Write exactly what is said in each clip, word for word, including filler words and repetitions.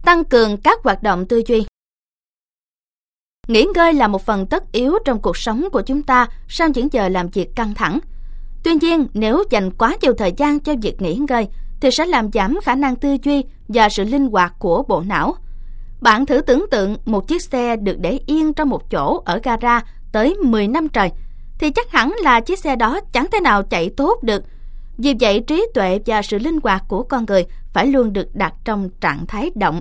Tăng cường các hoạt động tư duy. Nghỉ ngơi là một phần tất yếu trong cuộc sống của chúng ta sau những giờ làm việc căng thẳng. Tuy nhiên, nếu dành quá nhiều thời gian cho việc nghỉ ngơi, thì sẽ làm giảm khả năng tư duy và sự linh hoạt của bộ não. Bạn thử tưởng tượng một chiếc xe được để yên trong một chỗ ở gara tới mười năm trời, thì chắc hẳn là chiếc xe đó chẳng thể nào chạy tốt được. Vì vậy, trí tuệ và sự linh hoạt của con người phải luôn được đặt trong trạng thái động.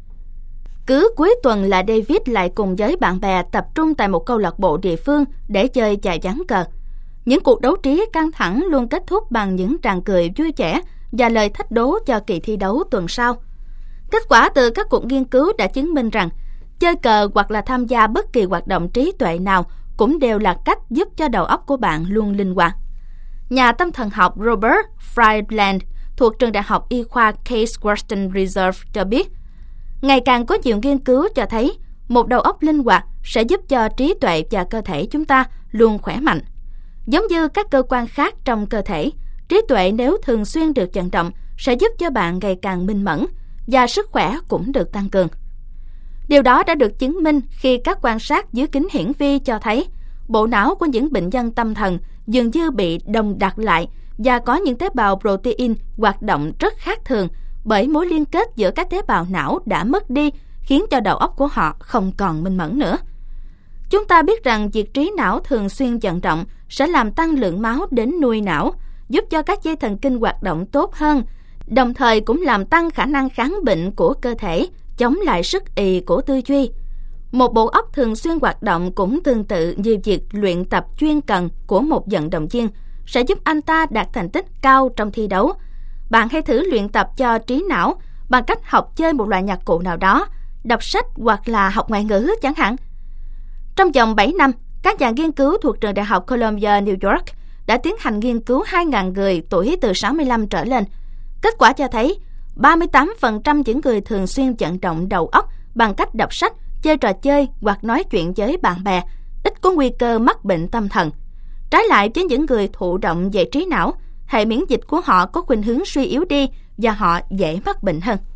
Cứ cuối tuần là David lại cùng với bạn bè tập trung tại một câu lạc bộ địa phương để chơi chài ván cờ. Những cuộc đấu trí căng thẳng luôn kết thúc bằng những tràng cười vui vẻ và lời thách đố cho kỳ thi đấu tuần sau. Kết quả từ các cuộc nghiên cứu đã chứng minh rằng chơi cờ hoặc là tham gia bất kỳ hoạt động trí tuệ nào cũng đều là cách giúp cho đầu óc của bạn luôn linh hoạt. Nhà tâm thần học Robert Friedland thuộc trường đại học y khoa Case Western Reserve cho biết, ngày càng có nhiều nghiên cứu cho thấy một đầu óc linh hoạt sẽ giúp cho trí tuệ và cơ thể chúng ta luôn khỏe mạnh. Giống như các cơ quan khác trong cơ thể, trí tuệ nếu thường xuyên được vận động sẽ giúp cho bạn ngày càng minh mẫn và sức khỏe cũng được tăng cường. Điều đó đã được chứng minh khi các quan sát dưới kính hiển vi cho thấy bộ não của những bệnh nhân tâm thần dường như bị đồng đặt lại và có những tế bào protein hoạt động rất khác thường bởi mối liên kết giữa các tế bào não đã mất đi, khiến cho đầu óc của họ không còn minh mẫn nữa. Chúng ta biết rằng việc trí não thường xuyên vận động sẽ làm tăng lượng máu đến nuôi não, giúp cho các dây thần kinh hoạt động tốt hơn, đồng thời cũng làm tăng khả năng kháng bệnh của cơ thể, chống lại sức ì của tư duy. Một bộ óc thường xuyên hoạt động cũng tương tự như việc luyện tập chuyên cần của một vận động viên sẽ giúp anh ta đạt thành tích cao trong thi đấu. Bạn hãy thử luyện tập cho trí não bằng cách học chơi một loại nhạc cụ nào đó, đọc sách hoặc là học ngoại ngữ chẳng hạn. Trong vòng bảy năm, các nhà nghiên cứu thuộc trường đại học Columbia, New York đã tiến hành nghiên cứu hai nghìn người tuổi từ sáu mươi lăm trở lên. Kết quả cho thấy ba mươi tám phần trăm những người thường xuyên vận động đầu óc bằng cách đọc sách, chơi trò chơi hoặc nói chuyện với bạn bè ít có nguy cơ mắc bệnh tâm thần. Trái lại với những người thụ động về trí não, hệ miễn dịch của họ có khuynh hướng suy yếu đi và họ dễ mắc bệnh hơn.